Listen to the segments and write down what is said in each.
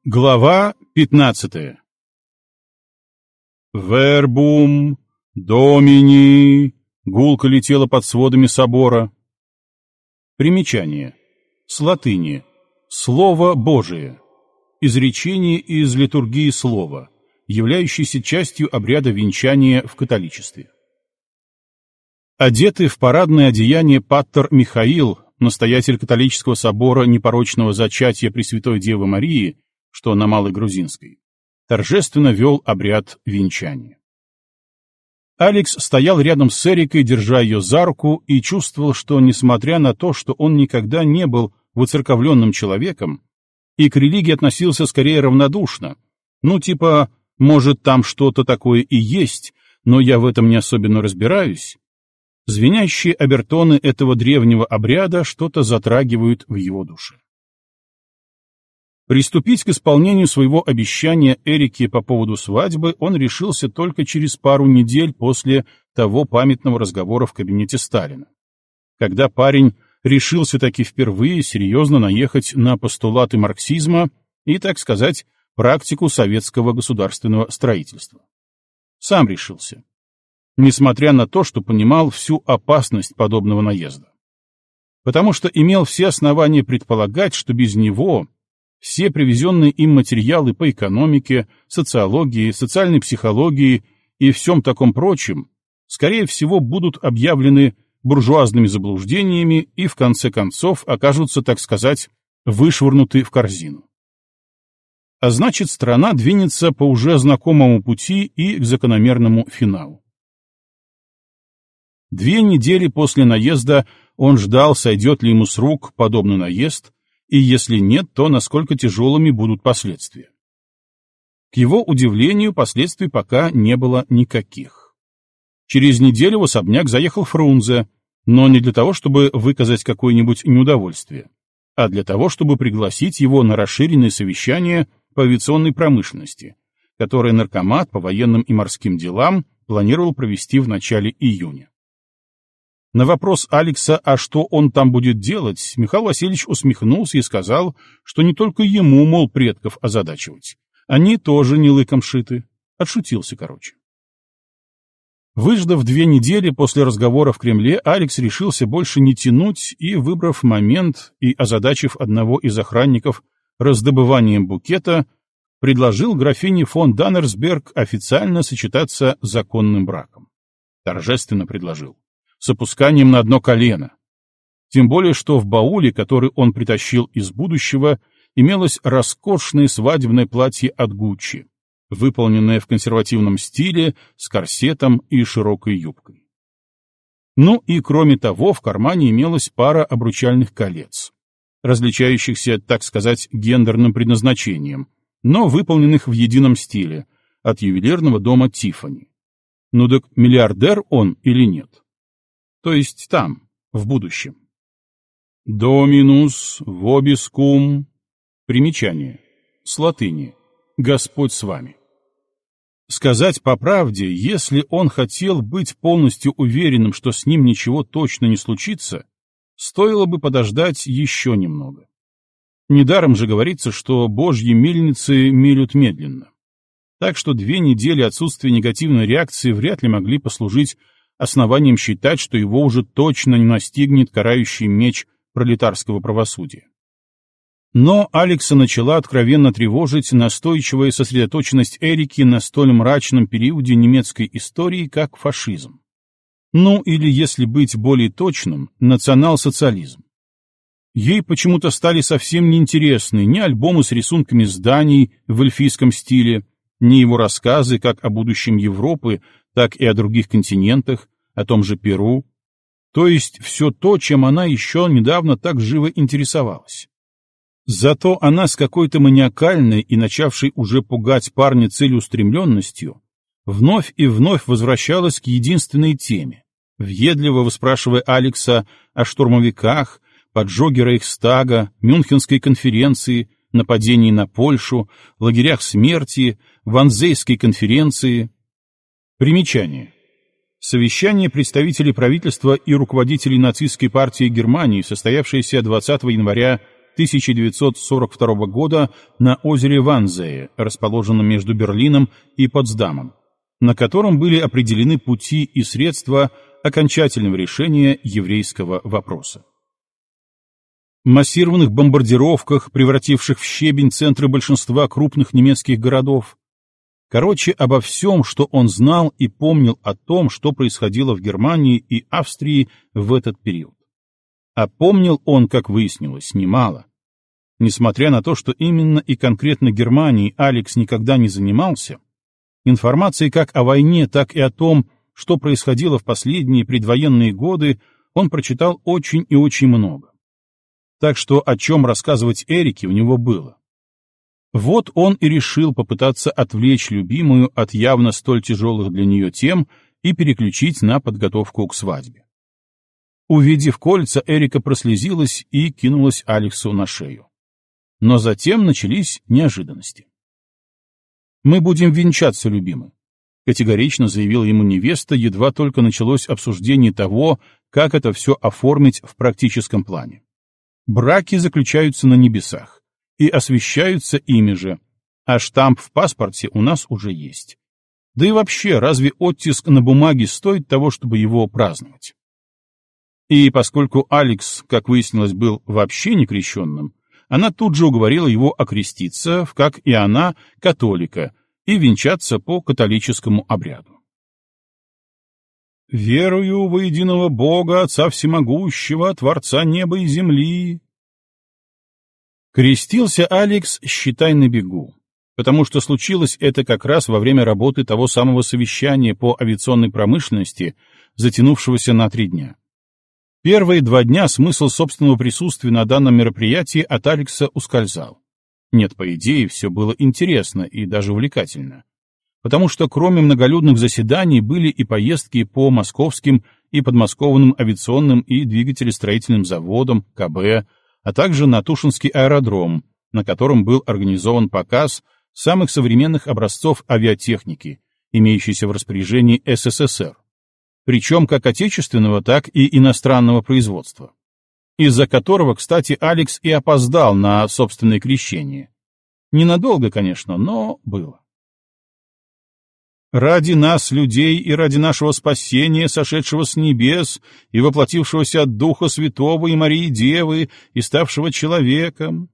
Глава 15. «Вербум, Домини», — гулко летело под сводами собора. Примечание. С латыни. Слово Божие. Изречение из литургии слова, являющееся частью обряда венчания в католичестве. Одетый в парадное одеяние паттор Михаил, настоятель католического собора непорочного зачатия Пресвятой Девы Марии, что на Малой Грузинской, торжественно вел обряд венчания. Алекс стоял рядом с Эрикой, держа ее за руку, и чувствовал, что, несмотря на то, что он никогда не был воцерковленным человеком, и к религии относился скорее равнодушно, может, там что-то такое и есть, но я в этом не особенно разбираюсь, звенящие обертоны этого древнего обряда что-то затрагивают в его душе. Приступить к исполнению своего обещания Эрике по поводу свадьбы он решился только через пару недель после того памятного разговора в кабинете Сталина, когда парень решился таки впервые серьезно наехать на постулаты марксизма и, так сказать, практику советского государственного строительства. Сам решился, несмотря на то, что понимал всю опасность подобного наезда. Потому что имел все основания предполагать, что без него все привезенные им материалы по экономике, социологии, социальной психологии и всем таком прочем, скорее всего, будут объявлены буржуазными заблуждениями и, в конце концов, окажутся, так сказать, вышвырнуты в корзину. А значит, страна двинется по уже знакомому пути и к закономерному финалу. 2 недели после наезда он ждал, сойдет ли ему с рук подобный наезд, и если нет, то насколько тяжелыми будут последствия. К его удивлению, последствий пока не было никаких. Через неделю в особняк заехал Фрунзе, но не для того, чтобы выказать какое-нибудь неудовольствие, а для того, чтобы пригласить его на расширенное совещание по авиационной промышленности, которое наркомат по военным и морским делам планировал провести в начале июня. На вопрос Алекса, а что он там будет делать, Михаил Васильевич усмехнулся и сказал, что не только ему, мол, предков озадачивать. Они тоже не лыком шиты. Отшутился, короче. Выждав 2 недели после разговора в Кремле, Алекс решился больше не тянуть и, выбрав момент и озадачив одного из охранников раздобыванием букета, предложил графине фон Даннерсберг официально сочетаться законным браком. Торжественно предложил. С опусканием на одно колено. Тем более, что в бауле, который он притащил из будущего, имелось роскошное свадебное платье от Гуччи, выполненное в консервативном стиле, с корсетом и широкой юбкой. Ну и кроме того, в кармане имелась пара обручальных колец, различающихся, так сказать, гендерным предназначением, но выполненных в едином стиле, от ювелирного дома Тиффани. Ну так миллиардер он или нет? То есть там, в будущем. Доминус вобискум. Примечание. С латыни. Господь с вами. Сказать по правде, если он хотел быть полностью уверенным, что с ним ничего точно не случится, стоило бы подождать еще немного. Недаром же говорится, что божьи мельницы мелют медленно. Так что 2 недели отсутствия негативной реакции вряд ли могли послужить основанием считать, что его уже точно не настигнет карающий меч пролетарского правосудия. Но Алекса начала откровенно тревожить настойчивая сосредоточенность Эрики на столь мрачном периоде немецкой истории, как фашизм. Ну, или, если быть более точным, национал-социализм. Ей почему-то стали совсем неинтересны ни альбомы с рисунками зданий в эльфийском стиле, ни его рассказы как о будущем Европы, так и о других континентах, о том же Перу, то есть все то, чем она еще недавно так живо интересовалась. Зато она с какой-то маниакальной и начавшей уже пугать парня целеустремленностью вновь и вновь возвращалась к единственной теме, въедливо выспрашивая Алекса о штурмовиках, поджоге Рейхстага, Мюнхенской конференции, нападении на Польшу, лагерях смерти, Ванзейской конференции. Примечание. Совещание представителей правительства и руководителей нацистской партии Германии, состоявшееся 20 января 1942 года на озере Ванзее, расположенном между Берлином и Потсдамом, на котором были определены пути и средства окончательного решения еврейского вопроса. Массированных бомбардировках, превративших в щебень центры большинства крупных немецких городов. Короче, обо всем, что он знал и помнил о том, что происходило в Германии и Австрии в этот период. А помнил он, как выяснилось, немало. Несмотря на то, что именно и конкретно Германией Алекс никогда не занимался, информации как о войне, так и о том, что происходило в последние предвоенные годы, он прочитал очень и очень много. Так что о чем рассказывать Эрике у него было. Вот он и решил попытаться отвлечь любимую от явно столь тяжелых для нее тем и переключить на подготовку к свадьбе. Увидев кольца, Эрика прослезилась и кинулась Алексу на шею. Но затем начались неожиданности. «Мы будем венчаться, любимый», — категорично заявила ему невеста, едва только началось обсуждение того, как это все оформить в практическом плане. Браки заключаются на небесах и освящаются ими же, а штамп в паспорте у нас уже есть. Да и вообще, разве оттиск на бумаге стоит того, чтобы его праздновать? И поскольку Алекс, как выяснилось, был вообще не крещенным, она тут же уговорила его окреститься, как и она, католика, и венчаться по католическому обряду. «Верую во единого Бога, Отца Всемогущего, Творца неба и земли». Крестился Алекс, считай, на бегу, потому что случилось это как раз во время работы того самого совещания по авиационной промышленности, затянувшегося на 3 дня. Первые 2 дня смысл собственного присутствия на данном мероприятии от Алекса ускользал. Нет, по идее, все было интересно и даже увлекательно. Потому что кроме многолюдных заседаний были и поездки по московским и подмосковным авиационным и двигателестроительным заводам, КБ, а также на Тушинский аэродром, на котором был организован показ самых современных образцов авиатехники, имеющейся в распоряжении СССР, причем как отечественного, так и иностранного производства, из-за которого, кстати, Алекс и опоздал на собственное крещение. Ненадолго, конечно, но было. «Ради нас, людей, и ради нашего спасения, сошедшего с небес и воплотившегося от Духа Святого и Марии Девы, и ставшего человеком».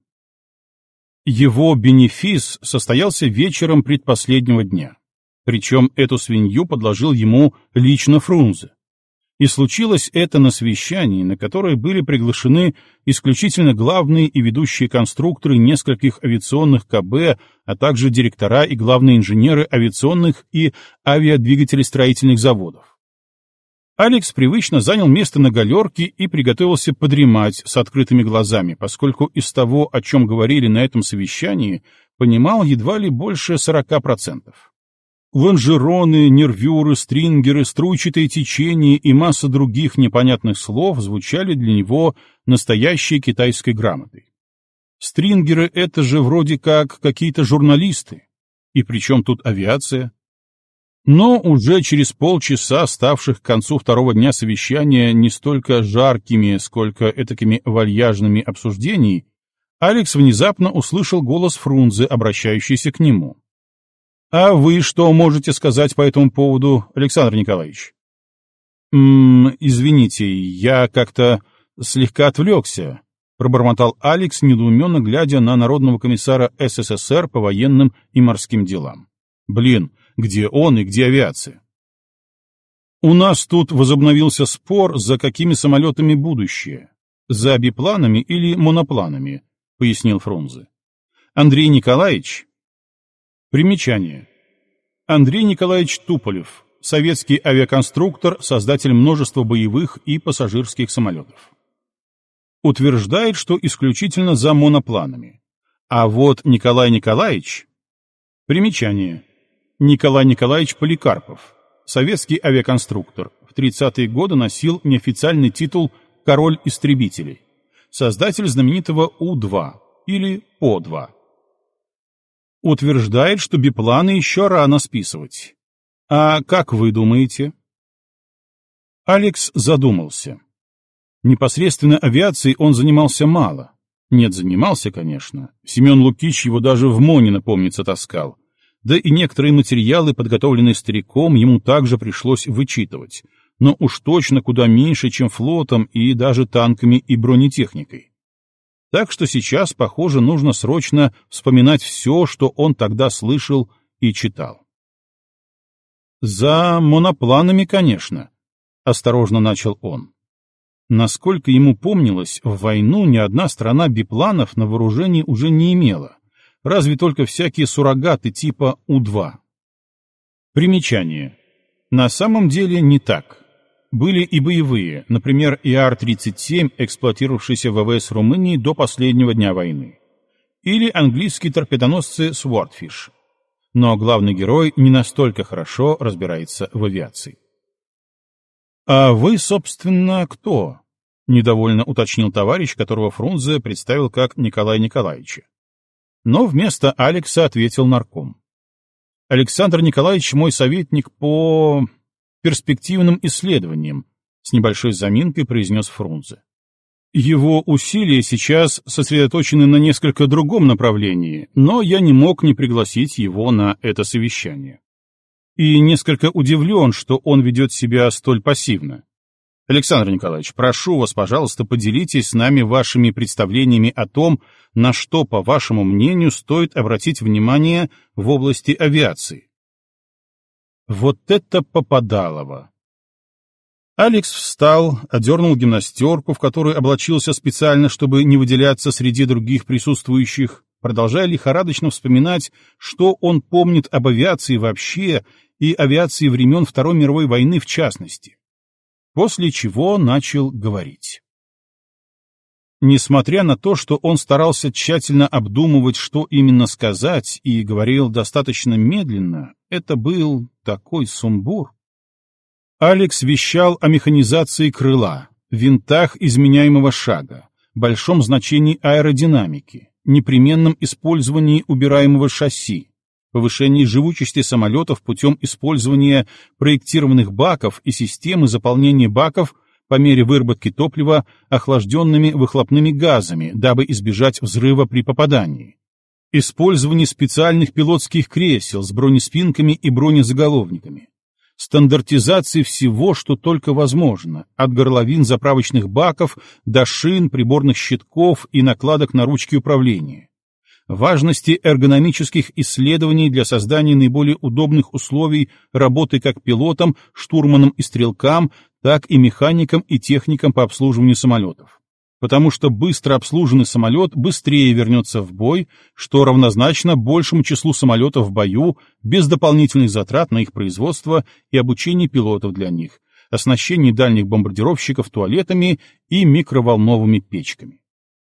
Его бенефис состоялся вечером предпоследнего дня. Причем эту свинью подложил ему лично Фрунзе. И случилось это на совещании, на которое были приглашены исключительно главные и ведущие конструкторы нескольких авиационных КБ, а также директора и главные инженеры авиационных и авиадвигателестроительных заводов. Алекс привычно занял место на галерке и приготовился подремать с открытыми глазами, поскольку из того, о чем говорили на этом совещании, понимал едва ли больше 40%. Лонжероны, нервюры, стрингеры, струйчатые течения и масса других непонятных слов звучали для него настоящей китайской грамотой. Стрингеры — это же вроде как какие-то журналисты. И при чем тут авиация? Но уже через полчаса, ставших к концу 2-го дня совещания не столько жаркими, сколько этакими вальяжными обсуждений, Алекс внезапно услышал голос Фрунзе, обращающийся к нему. «А вы что можете сказать по этому поводу, Александр Николаевич?» «Извините, я как-то слегка отвлекся», — пробормотал Алекс, недоуменно глядя на народного комиссара СССР по военным и морским делам. «Блин, где он и где авиация?» «У нас тут возобновился спор, за какими самолетами будущее, за бипланами или монопланами», — пояснил Фрунзе. «Андрей Николаевич...» Примечание. Андрей Николаевич Туполев, советский авиаконструктор, создатель множества боевых и пассажирских самолетов. Утверждает, что исключительно за монопланами. А вот Николай Николаевич... Примечание. Николай Николаевич Поликарпов, советский авиаконструктор, в 30-е годы носил неофициальный титул «Король истребителей», создатель знаменитого У-2 или По-2. Утверждает, что бипланы еще рано списывать. А как вы думаете? Алекс задумался. Непосредственно авиацией он занимался мало. Нет, занимался, конечно. Семен Лукич его даже в Монино, помнится, таскал. Да и некоторые материалы, подготовленные стариком, ему также пришлось вычитывать. Но уж точно куда меньше, чем флотом и даже танками и бронетехникой. Так что сейчас, похоже, нужно срочно вспоминать все, что он тогда слышал и читал. «За монопланами, конечно», — осторожно начал он. Насколько ему помнилось, в войну ни одна страна бипланов на вооружении уже не имела, разве только всякие суррогаты типа У-2. Примечание. На самом деле не так. Были и боевые, например, ИАР-37, эксплуатировавшийся в ВВС Румынии до последнего дня войны. Или английские торпедоносцы Swordfish. Но главный герой не настолько хорошо разбирается в авиации. «А вы, собственно, кто?» — недовольно уточнил товарищ, которого Фрунзе представил как Николая Николаевича. Но вместо Алекса ответил нарком. «Александр Николаевич мой советник по перспективным исследованиям», — с небольшой заминкой произнес Фрунзе. «Его усилия сейчас сосредоточены на несколько другом направлении, но я не мог не пригласить его на это совещание. И несколько удивлен, что он ведет себя столь пассивно. Александр Николаевич, прошу вас, пожалуйста, поделитесь с нами вашими представлениями о том, на что, по вашему мнению, стоит обратить внимание в области авиации». Вот это попадалово! Алекс встал, одернул гимнастерку, в которую облачился специально, чтобы не выделяться среди других присутствующих, продолжая лихорадочно вспоминать, что он помнит об авиации вообще и авиации времен Второй мировой войны в частности. После чего начал говорить. Несмотря на то, что он старался тщательно обдумывать, что именно сказать, и говорил достаточно медленно, это был такой сумбур. Алекс вещал о механизации крыла, винтах изменяемого шага, большом значении аэродинамики, непременном использовании убираемого шасси, повышении живучести самолетов путем использования проектированных баков и системы заполнения баков по мере выработки топлива охлажденными выхлопными газами, дабы избежать взрыва при попадании, использование специальных пилотских кресел с бронеспинками и бронезаголовниками, стандартизации всего, что только возможно, от горловин заправочных баков до шин, приборных щитков и накладок на ручки управления, важности эргономических исследований для создания наиболее удобных условий работы как пилотам, штурманам и стрелкам, так и механикам и техникам по обслуживанию самолетов. Потому что быстро обслуженный самолет быстрее вернется в бой, что равнозначно большему числу самолетов в бою, без дополнительных затрат на их производство и обучение пилотов для них, оснащение дальних бомбардировщиков туалетами и микроволновыми печками.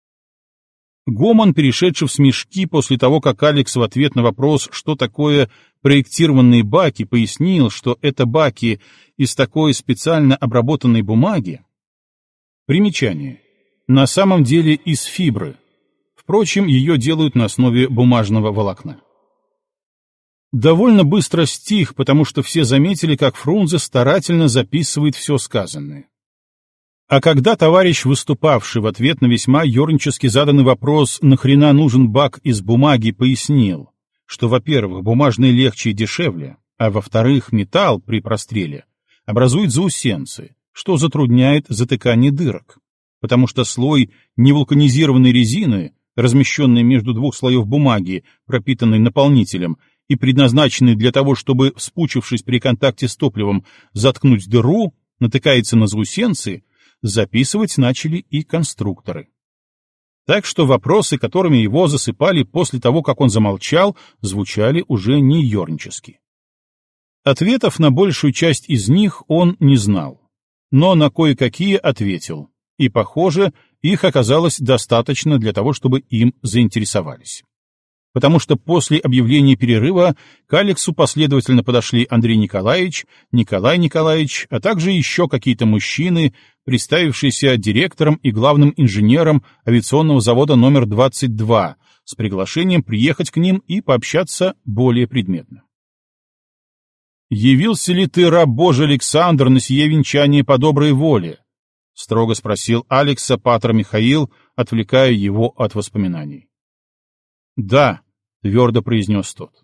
Гомон, перешедший в смешки после того, как Алекс в ответ на вопрос, что такое проектированные баки, пояснил, что это баки из такой специально обработанной бумаги. Примечание. На самом деле из фибры. Впрочем, ее делают на основе бумажного волокна. Довольно быстро стих, потому что все заметили, как Фрунзе старательно записывает все сказанное. А когда товарищ, выступавший в ответ на весьма ёрнически заданный вопрос «нахрена нужен бак из бумаги», пояснил, что, во-первых, бумажный легче и дешевле, а во-вторых, металл при простреле образует заусенцы, что затрудняет затыкание дырок, потому что слой невулканизированной резины, размещенный между двух слоев бумаги, пропитанный наполнителем, и предназначенный для того, чтобы, вспучившись при контакте с топливом, заткнуть дыру, натыкается на заусенцы, записывать начали и конструкторы. Так что вопросы, которыми его засыпали после того, как он замолчал, звучали уже не ёрнически. Ответов на большую часть из них он не знал, но на кое-какие ответил, и, похоже, их оказалось достаточно для того, чтобы им заинтересовались. Потому что после объявления перерыва к Алексу последовательно подошли Андрей Николаевич, Николай Николаевич, а также еще какие-то мужчины, представившиеся директором и главным инженером авиационного завода номер 22, с приглашением приехать к ним и пообщаться более предметно. «Явился ли ты, раб Божий Александр, на сие венчание по доброй воле?» — строго спросил Алекса патер Михаил, отвлекая его от воспоминаний. «Да», — твердо произнес тот.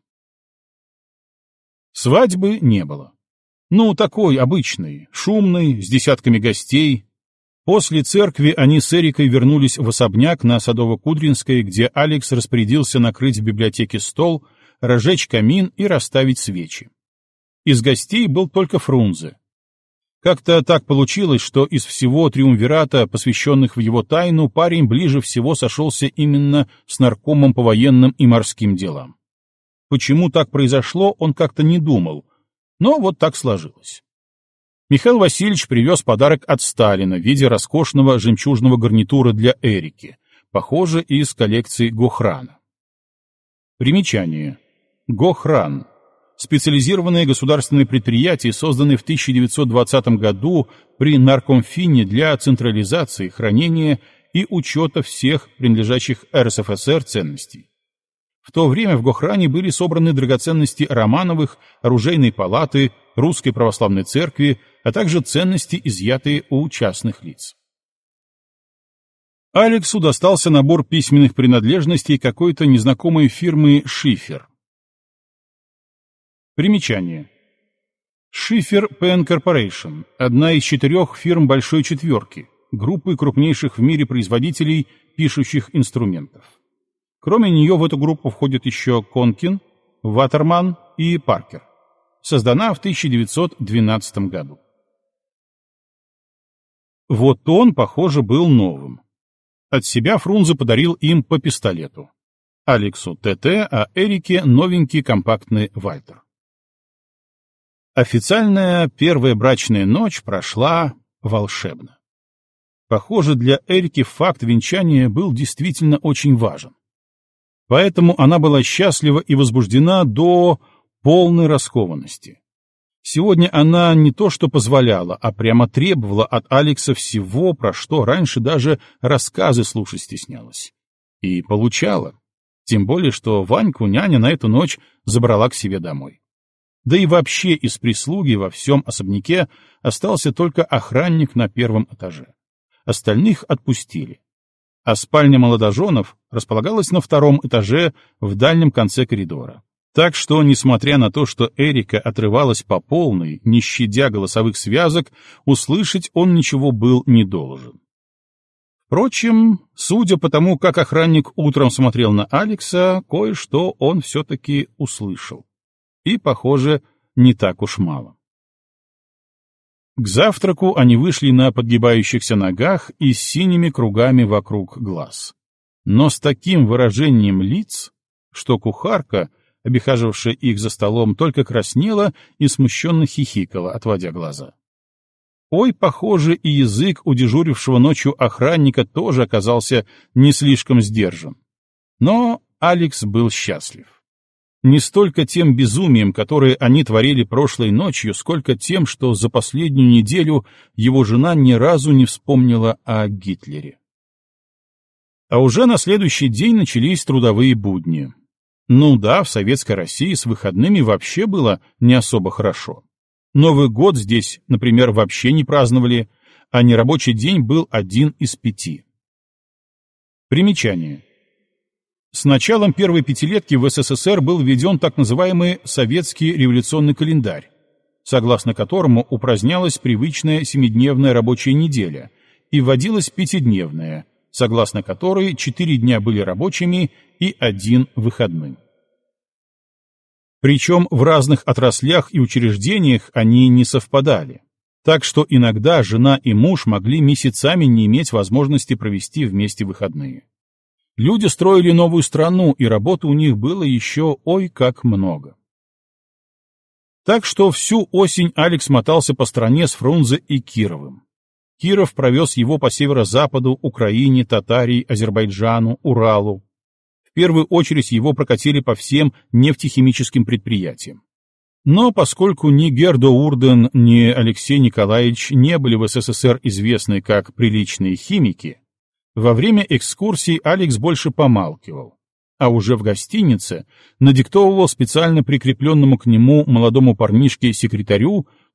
Свадьбы не было. Ну, такой обычный, шумный, с десятками гостей. После церкви они с Эрикой вернулись в особняк на Садово-Кудринской, где Алекс распорядился накрыть в библиотеке стол, разжечь камин и расставить свечи. Из гостей был только Фрунзе. Как-то так получилось, что из всего триумвирата, посвященных в его тайну, парень ближе всего сошелся именно с наркомом по военным и морским делам. Почему так произошло, он как-то не думал, но вот так сложилось. Михаил Васильевич привез подарок от Сталина в виде роскошного жемчужного гарнитура для Эрики, похоже, из коллекции Гохрана. Примечание. Гохран. Специализированное государственное предприятие, созданное в 1920 году при Наркомфине для централизации, хранения и учета всех принадлежащих РСФСР ценностей. В то время в Гохране были собраны драгоценности Романовых, оружейной палаты, Русской православной церкви, а также ценности, изъятые у частных лиц. Алексу достался набор письменных принадлежностей какой-то незнакомой фирмы «Шифер». Примечание. Шифер Пен Корпорейшн – одна из 4 фирм Большой Четверки, группы крупнейших в мире производителей пишущих инструментов. Кроме нее в эту группу входят еще Конкин, Ватерман и Паркер. Создана в 1912 году. Вот он, похоже, был новым. От себя Фрунзе подарил им по пистолету. Алексу ТТ, а Эрике новенький компактный Вальтер. Официальная первая брачная ночь прошла волшебно. Похоже, для Эрики факт венчания был действительно очень важен. Поэтому она была счастлива и возбуждена до полной раскованности. Сегодня она не то что позволяла, а прямо требовала от Алекса всего, про что раньше даже рассказы слушать стеснялась. И получала. Тем более, что Ваньку няня на эту ночь забрала к себе домой. Да и вообще из прислуги во всем особняке остался только охранник на 1 этаже. Остальных отпустили. А спальня молодоженов располагалась на 2 этаже в дальнем конце коридора. Так что, несмотря на то, что Эрика отрывалась по полной, не щадя голосовых связок, услышать он ничего был не должен. Впрочем, судя по тому, как охранник утром смотрел на Алекса, кое-что он все-таки услышал. И, похоже, не так уж мало. К завтраку они вышли на подгибающихся ногах и с синими кругами вокруг глаз. Но с таким выражением лиц, что кухарка, обихаживавшая их за столом, только краснела и смущенно хихикала, отводя глаза. Ой, похоже, и язык у дежурившего ночью охранника тоже оказался не слишком сдержан. Но Алекс был счастлив. Не столько тем безумием, которое они творили прошлой ночью, сколько тем, что за последнюю неделю его жена ни разу не вспомнила о Гитлере. А уже на следующий день начались трудовые будни. Ну да, в Советской России с выходными вообще было не особо хорошо. Новый год здесь, например, вообще не праздновали, а нерабочий день был 1 из 5. Примечание. С началом первой пятилетки в СССР был введен так называемый советский революционный календарь, согласно которому упразднялась привычная 7-дневная рабочая неделя и вводилась 5-дневная, согласно которой 4 дня были рабочими и 1 выходным. Причем в разных отраслях и учреждениях они не совпадали, так что иногда жена и муж могли месяцами не иметь возможности провести вместе выходные. Люди строили новую страну, и работы у них было еще ой как много. Так что всю осень Алекс мотался по стране с Фрунзе и Кировым. Киров провез его по северо-западу, Украине, Татарии, Азербайджану, Уралу. В первую очередь его прокатили по всем нефтехимическим предприятиям. Но поскольку ни Гердо Урден, ни Алексей Николаевич не были в СССР известны как приличные химики, во время экскурсий Алекс больше помалкивал, а уже в гостинице надиктовывал специально прикрепленному к нему молодому парнишке-секретарю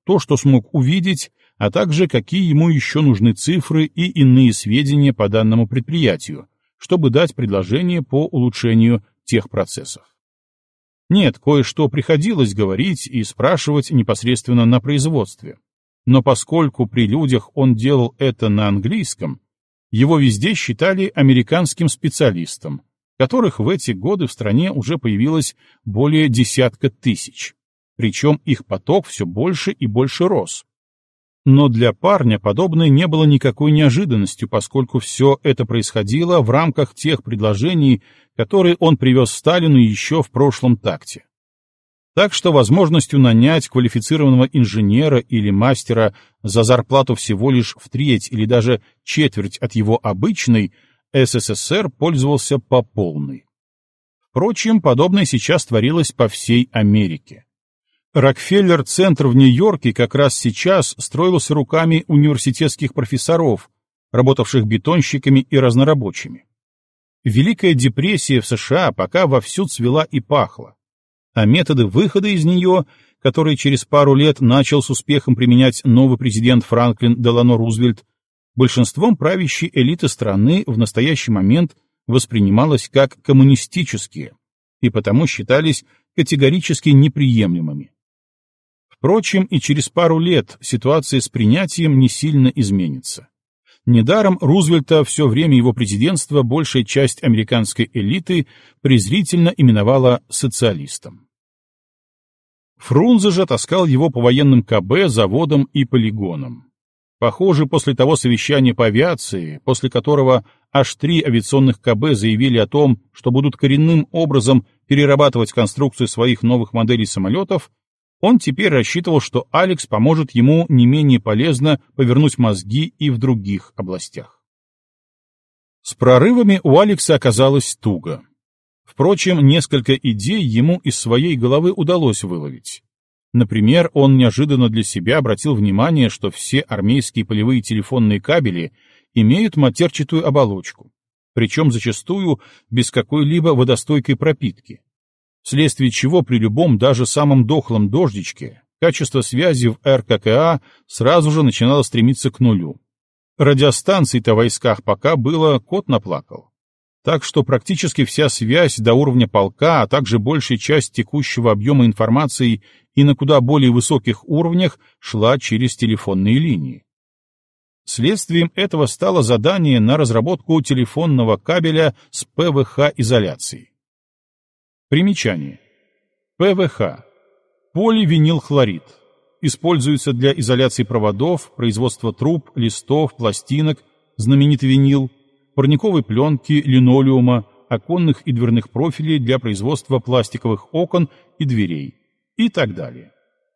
то, что смог увидеть, а также какие ему еще нужны цифры и иные сведения по данному предприятию, чтобы дать предложение по улучшению тех процессов. Нет, кое-что приходилось говорить и спрашивать непосредственно на производстве. Но поскольку при людях он делал это на английском, его везде считали американским специалистом, которых в эти годы в стране уже появилось более десятка тысяч. Причем их поток все больше и больше рос. Но для парня подобное не было никакой неожиданностью, поскольку все это происходило в рамках тех предложений, которые он привез Сталину еще в прошлом такте. Так что возможностью нанять квалифицированного инженера или мастера за зарплату всего лишь в треть или даже четверть от его обычной СССР пользовался по полной. Впрочем, подобное сейчас творилось по всей Америке. Рокфеллер-центр в Нью-Йорке как раз сейчас строился руками университетских профессоров, работавших бетонщиками и разнорабочими. Великая депрессия в США пока вовсю цвела и пахла, а методы выхода из нее, которые через пару лет начал с успехом применять новый президент Франклин Делано Рузвельт, большинством правящей элиты страны в настоящий момент воспринималось как коммунистические и потому считались категорически неприемлемыми. Впрочем, и через пару лет ситуация с принятием не сильно изменится. Недаром Рузвельта все время его президентства большая часть американской элиты презрительно именовала социалистом. Фрунзе же таскал его по военным КБ, заводам и полигонам. Похоже, после того совещания по авиации, после которого аж 3 авиационных КБ заявили о том, что будут коренным образом перерабатывать конструкцию своих новых моделей самолетов, он теперь рассчитывал, что Алекс поможет ему не менее полезно повернуть мозги и в других областях. С прорывами у Алекса оказалось туго. Впрочем, несколько идей ему из своей головы удалось выловить. Например, он неожиданно для себя обратил внимание, что все армейские полевые телефонные кабели имеют матерчатую оболочку, причем зачастую без какой-либо водостойкой пропитки, вследствие чего при любом, даже самом дохлом дождичке качество связи в РККА сразу же начинало стремиться к нулю. Радиостанций-то в войсках пока было кот наплакал. Так что практически вся связь до уровня полка, а также большая часть текущего объема информации и на куда более высоких уровнях шла через телефонные линии. Следствием этого стало задание на разработку телефонного кабеля с ПВХ-изоляцией. Примечание. ПВХ. Поливинилхлорид. Используется для изоляции проводов, производства труб, листов, пластинок, знаменитый винил, парниковой пленки, линолеума, оконных и дверных профилей для производства пластиковых окон и дверей и так далее.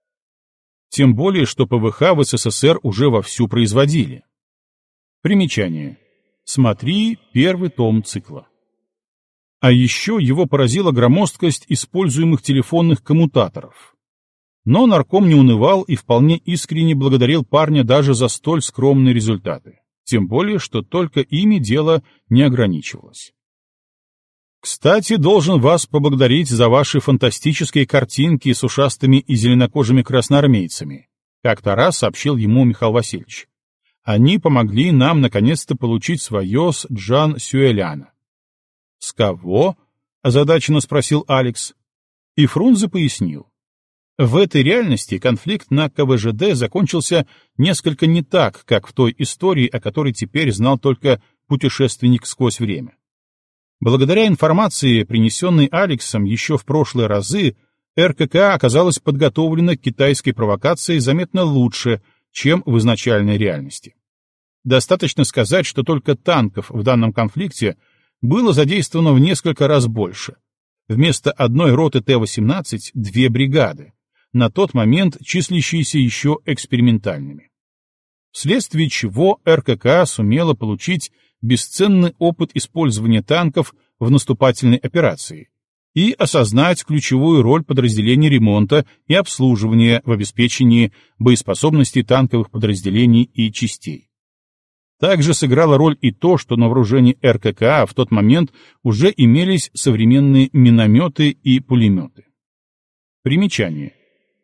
Тем более, что ПВХ в СССР уже вовсю производили. Примечание. Смотри первый том цикла. А еще его поразила громоздкость используемых телефонных коммутаторов. Но нарком не унывал и вполне искренне благодарил парня даже за столь скромные результаты. Тем более, что только ими дело не ограничивалось. Кстати, должен вас поблагодарить за ваши фантастические картинки с ушастыми и зеленокожими красноармейцами, как-то раз сообщил ему Михаил Васильевич. Они помогли нам наконец-то получить свое с Джан Сюэляна. — С кого? — озадаченно спросил Алекс. И Фрунзе пояснил. В этой реальности конфликт на КВЖД закончился несколько не так, как в той истории, о которой теперь знал только путешественник сквозь время. Благодаря информации, принесенной Алексом еще в прошлые разы, РККА оказалась подготовлена к китайской провокации заметно лучше, чем в изначальной реальности. Достаточно сказать, что только танков в данном конфликте было задействовано в несколько раз больше. Вместо одной роты Т-18 — 2 бригады, на тот момент числящиеся еще экспериментальными. Вследствие чего РККА сумела получить бесценный опыт использования танков в наступательной операции и осознать ключевую роль подразделений ремонта и обслуживания в обеспечении боеспособности танковых подразделений и частей. Также сыграло роль и то, что на вооружении РККА в тот момент уже имелись современные минометы и пулеметы. Примечание.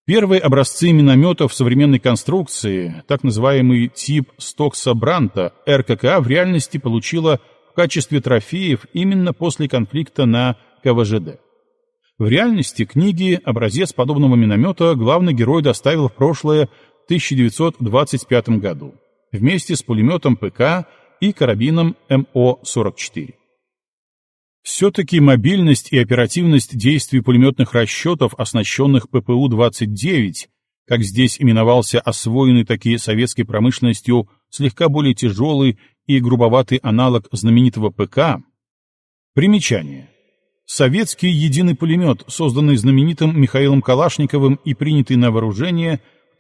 Первые образцы минометов современной конструкции, так называемый тип Стокса-Бранта, РККА в реальности получила в качестве трофеев именно после конфликта на КВЖД. В реальности книги образец подобного миномета главный герой доставил в прошлое в 1925 году вместе с пулеметом ПК и карабином МО-44. Все-таки мобильность и оперативность действий пулеметных расчетов, оснащенных ППУ-29, как здесь именовался освоенный таки советской промышленностью слегка более тяжелый и грубоватый аналог знаменитого ПК. Примечание. Советский единый пулемет, созданный знаменитым Михаилом Калашниковым и принятый на вооружение в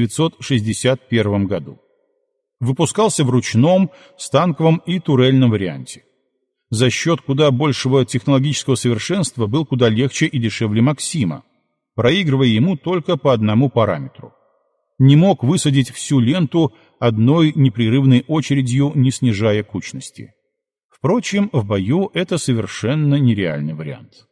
1961 году. Выпускался в ручном, станковом и турельном варианте. За счет куда большего технологического совершенства был куда легче и дешевле Максима, проигрывая ему только по одному параметру. Не мог высадить всю ленту одной непрерывной очередью, не снижая кучности. Впрочем, в бою это совершенно нереальный вариант.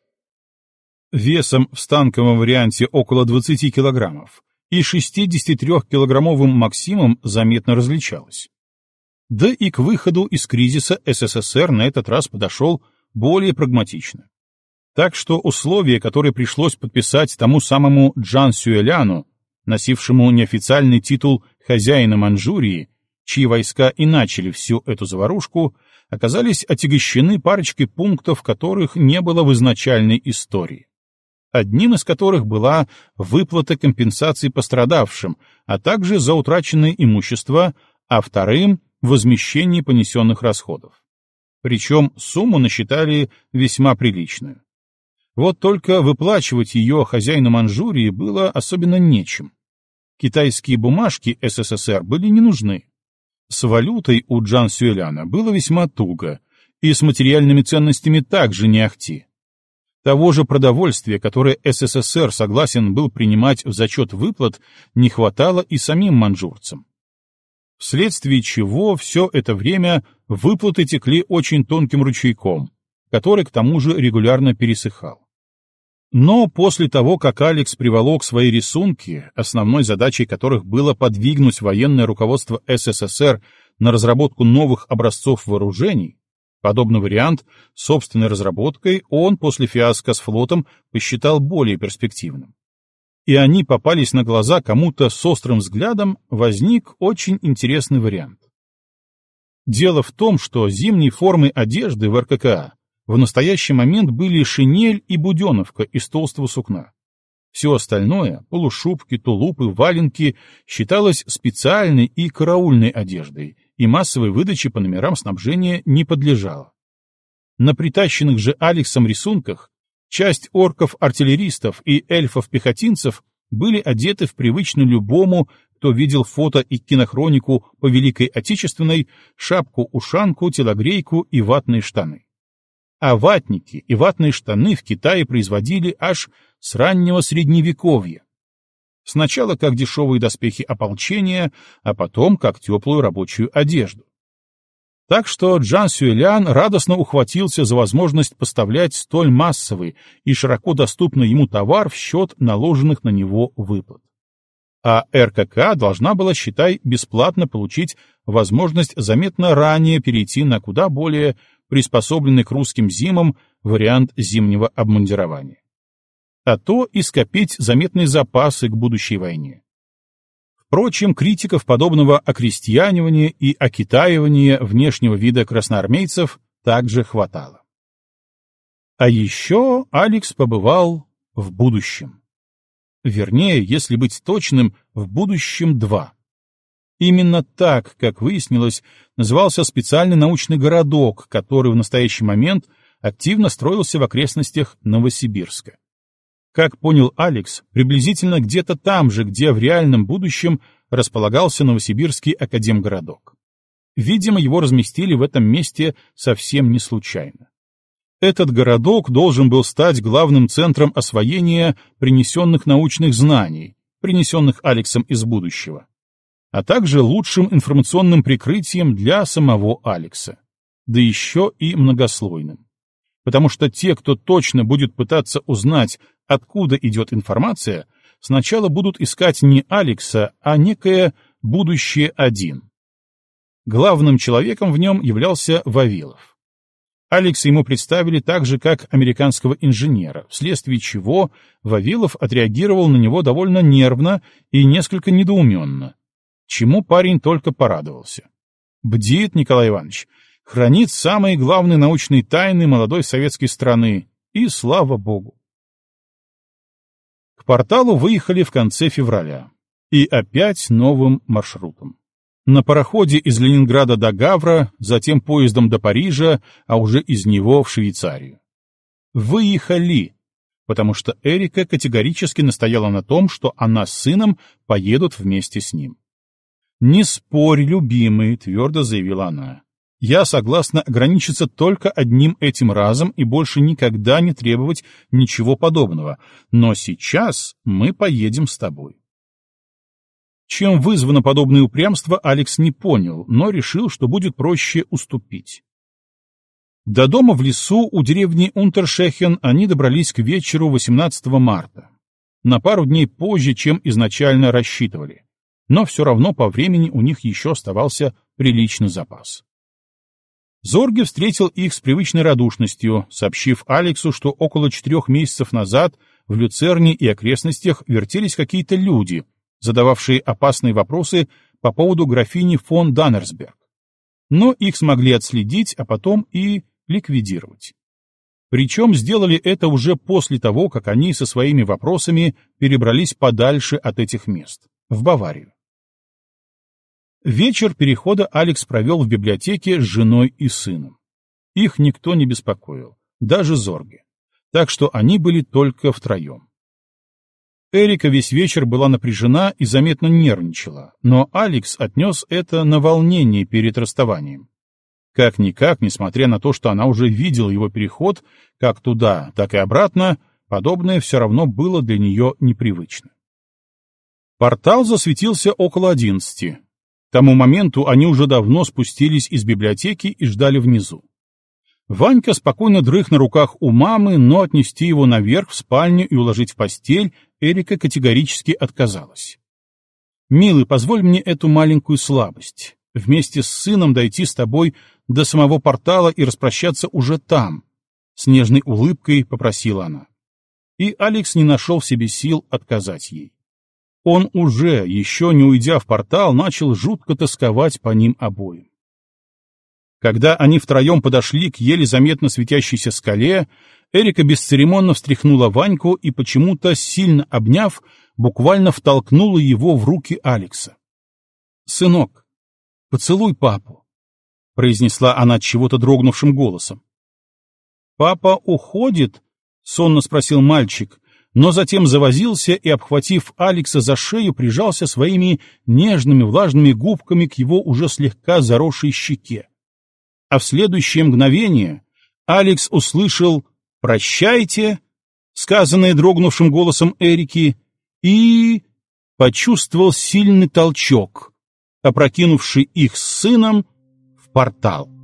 Весом в станковом варианте около 20 килограммов и 63-килограммовым Максимом заметно различалось. Да и к выходу из кризиса СССР на этот раз подошел более прагматично. Так что условия, которые пришлось подписать тому самому Джан Сюэляну, носившему неофициальный титул хозяина Манчжурии, чьи войска и начали всю эту заварушку, оказались отягощены парочкой пунктов, которых не было в изначальной истории. Одним из которых была выплата компенсаций пострадавшим, а также за утраченное имущество, а вторым — возмещение понесенных расходов. Причем сумму насчитали весьма приличную. Вот только выплачивать ее хозяину Манчжурии было особенно нечем. Китайские бумажки СССР были не нужны. С валютой у Джан Сюэляна было весьма туго, и с материальными ценностями также не ахти. Того же продовольствия, которое СССР согласен был принимать в зачет выплат, не хватало и самим манчжурцам. Вследствие чего все это время выплаты текли очень тонким ручейком, который к тому же регулярно пересыхал. Но после того, как Алекс приволок свои рисунки, основной задачей которых было подвигнуть военное руководство СССР на разработку новых образцов вооружений, подобный вариант собственной разработкой он после фиаско с флотом посчитал более перспективным. И они попались на глаза кому-то с острым взглядом, возник очень интересный вариант. Дело в том, что зимней формы одежды в РККА в настоящий момент были шинель и буденовка из толстого сукна. Все остальное — полушубки, тулупы, валенки — считалось специальной и караульной одеждой, и массовой выдаче по номерам снабжения не подлежало. На притащенных же Алексом рисунках часть орков-артиллеристов и эльфов-пехотинцев были одеты в привычную любому, кто видел фото и кинохронику по Великой Отечественной, шапку-ушанку, телогрейку и ватные штаны. А ватники и ватные штаны в Китае производили аж с раннего Средневековья. Сначала как дешевые доспехи ополчения, а потом как теплую рабочую одежду. Так что Джан Сюэлян радостно ухватился за возможность поставлять столь массовый и широко доступный ему товар в счет наложенных на него выплат. А РКК должна была, считай, бесплатно получить возможность заметно ранее перейти на куда более приспособленный к русским зимам вариант зимнего обмундирования. А то и скопить заметные запасы к будущей войне. Впрочем, критиков подобного окрестьянивания и окитаивания внешнего вида красноармейцев также хватало. А еще Алекс побывал в будущем. Вернее, если быть точным, в будущем 2. Именно так, как выяснилось, назывался специальный научный городок, который в настоящий момент активно строился в окрестностях Новосибирска. Как понял Алекс, приблизительно где-то там же, где в реальном будущем располагался Новосибирский академгородок. Видимо, его разместили в этом месте совсем не случайно. Этот городок должен был стать главным центром освоения принесенных научных знаний, принесенных Алексом из будущего, а также лучшим информационным прикрытием для самого Алекса, да еще и многослойным. Потому что те, кто точно будет пытаться узнать, откуда идет информация, сначала будут искать не Алекса, а некое будущее один. Главным человеком в нем являлся Вавилов. Алекса ему представили так же, как американского инженера, вследствие чего Вавилов отреагировал на него довольно нервно и несколько недоуменно, чему парень только порадовался. Бдит Николай Иванович, хранит самые главные научные тайны молодой советской страны, и слава богу. К порталу выехали в конце февраля. И опять новым маршрутом. На пароходе из Ленинграда до Гавра, затем поездом до Парижа, а уже из него в Швейцарию. Выехали, потому что Эрика категорически настояла на том, что она с сыном поедут вместе с ним. «Не спорь, любимый», — твердо заявила она. «Я согласна ограничиться только одним этим разом и больше никогда не требовать ничего подобного, но сейчас мы поедем с тобой». Чем вызвано подобное упрямство, Алекс не понял, но решил, что будет проще уступить. До дома в лесу у деревни Унтершехен они добрались к вечеру 18 марта, на пару дней позже, чем изначально рассчитывали, но все равно по времени у них еще оставался приличный запас. Зорге встретил их с привычной радушностью, сообщив Алексу, что около 4 месяцев назад в Люцерне и окрестностях вертелись какие-то люди, задававшие опасные вопросы по поводу графини фон Даннерсберг. Но их смогли отследить, а потом и ликвидировать. Причем сделали это уже после того, как они со своими вопросами перебрались подальше от этих мест, в Баварию. Вечер перехода Алекс провел в библиотеке с женой и сыном. Их никто не беспокоил, даже Зорге, так что они были только втроем. Эрика весь вечер была напряжена и заметно нервничала, но Алекс отнес это на волнение перед расставанием. Как-никак, несмотря на то, что она уже видела его переход как туда, так и обратно, подобное все равно было для нее непривычно. Портал засветился около 11. К тому моменту они уже давно спустились из библиотеки и ждали внизу. Ванька спокойно дрых на руках у мамы, но отнести его наверх в спальню и уложить в постель Эрика категорически отказалась. «Милый, позволь мне эту маленькую слабость. Вместе с сыном дойти с тобой до самого портала и распрощаться уже там», — с нежной улыбкой попросила она. И Алекс не нашел в себе сил отказать ей. Он уже, еще не уйдя в портал, начал жутко тосковать по ним обоим. Когда они втроем подошли к еле заметно светящейся скале, Эрика бесцеремонно встряхнула Ваньку и, почему-то сильно обняв, буквально втолкнула его в руки Алекса. «Сынок, поцелуй папу», — произнесла она чего-то дрогнувшим голосом. «Папа уходит?» — сонно спросил мальчик, но затем завозился и, обхватив Алекса за шею, прижался своими нежными влажными губками к его уже слегка заросшей щеке. А в следующее мгновение Алекс услышал «Прощайте», сказанное дрогнувшим голосом Эрики, и почувствовал сильный толчок, опрокинувший их с сыном в портал.